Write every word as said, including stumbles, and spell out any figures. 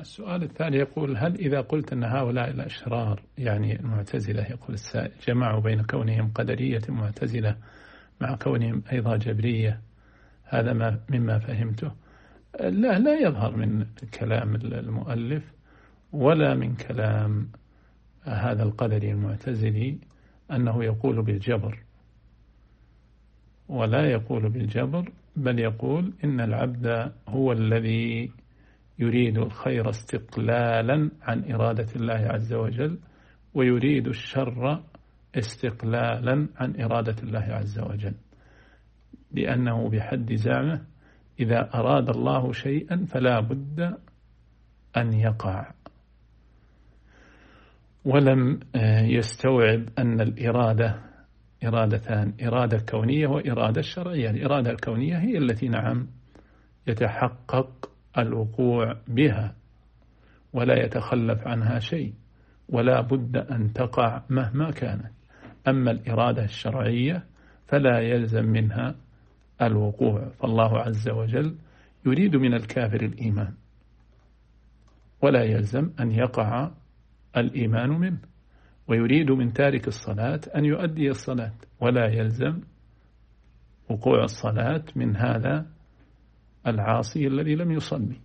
السؤال الثاني يقول: هل إذا قلت أن هؤلاء الأشرار، يعني المعتزلة، يقول السائل، جمعوا بين كونهم قدرية معتزلة مع كونهم أيضا جبرية، هذا ما مما فهمته؟ لا لا يظهر من كلام المؤلف ولا من كلام هذا القدري المعتزلي أنه يقول بالجبر، ولا يقول بالجبر، بل يقول إن العبد هو الذي يريد الخير استقلالا عن إرادة الله عز وجل، ويريد الشر استقلالا عن إرادة الله عز وجل، لأنه بحد زعمه إذا أراد الله شيئا فلا بد أن يقع، ولم يستوعب أن الإرادة إرادتان: إرادة كونية وإرادة شرعية. الإرادة الكونية هي التي نعم يتحقق الوقوع بها ولا يتخلف عنها شيء، ولا بد أن تقع مهما كانت. أما الإرادة الشرعية فلا يلزم منها الوقوع، فالله عز وجل يريد من الكافر الإيمان ولا يلزم أن يقع الإيمان منه، ويريد من تارك الصلاة أن يؤدي الصلاة ولا يلزم وقوع الصلاة من هذا العاصي الذي لم يصلي.